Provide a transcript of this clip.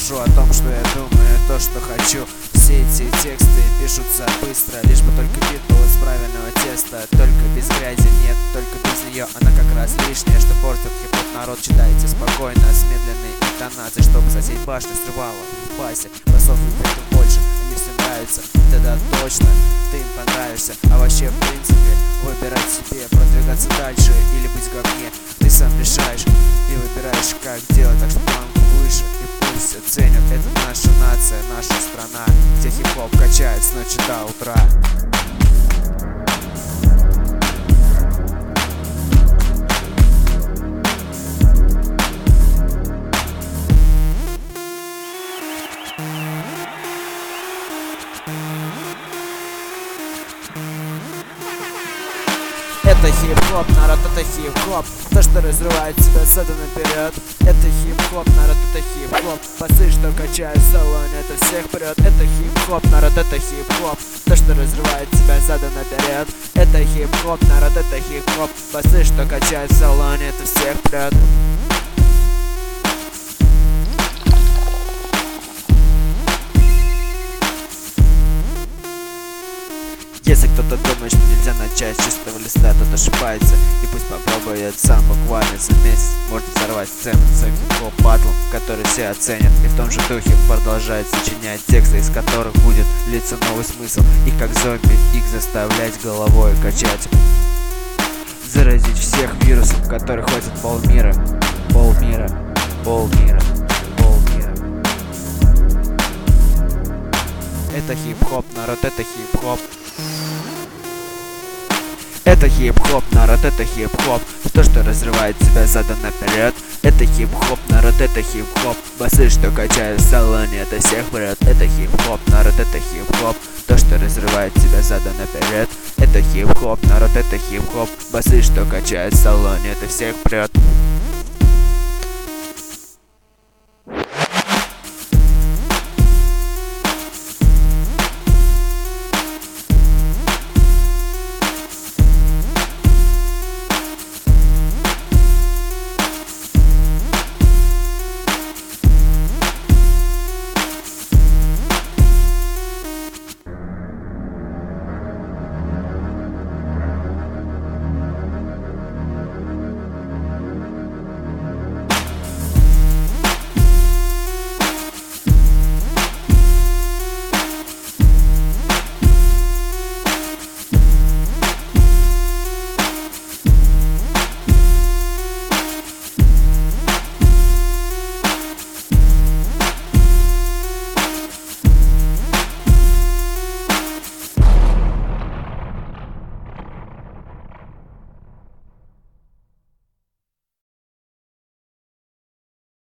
пишу о том, что я думаю, то, что хочу. Все эти тексты пишутся быстро, лишь бы только бит был из правильного теста. Только без грязи нет, только без нее она как раз лишняя, что портит хип-хоп народ. Читайте спокойно, с медленной интонацией, чтобы соседь башню срывала в басе. Басов эффектов больше, они все нравятся, тогда точно ты им понравишься. А вообще, в принципе, выбирать себе, продвигаться дальше или быть в говне, ты сам решаешь и выбираешь, как делать, так что планку выше и пусть оценят. Это наша нация, наша страна, где хип-хоп качает с ночи до утра. Это хип-хоп, народ, это хип-хоп. То, что разрывает тебя задом наперед. Это хип-хоп, народ, это хип-хоп. Басы, что качают в салоне, это всех прет. Это хип-хоп, народ, это хип-хоп. То, что разрывает тебя задом наперед. Это хип-хоп, народ, это хип-хоп. Басы, что качают в салоне, это всех прет. Если кто-то думает, что нельзя начать с чистого листа, тот ошибается. И пусть попробует сам, буквально за месяц может взорвать сцену с хип-хоп батлом, который все оценят. И в том же духе продолжает сочинять тексты, из которых будет литься новый смысл. И как зомби их заставлять головой качать, заразить всех вирусом, который ходит полмира. Полмира, полмира, полмира. Это хип-хоп, народ, это хип-хоп. Это хип-хоп, народ, это хип-хоп. То, что разрывает тебя задом наперед. Это хип-хоп, народ, это хип-хоп. Басы, что качают в салоне, это всех прет. Это хип-хоп, народ, это хип-хоп. То, что разрывает тебя задом наперед. Это хип-хоп, народ, это хип-хоп. Басы, что качают в салоне, это всех прет.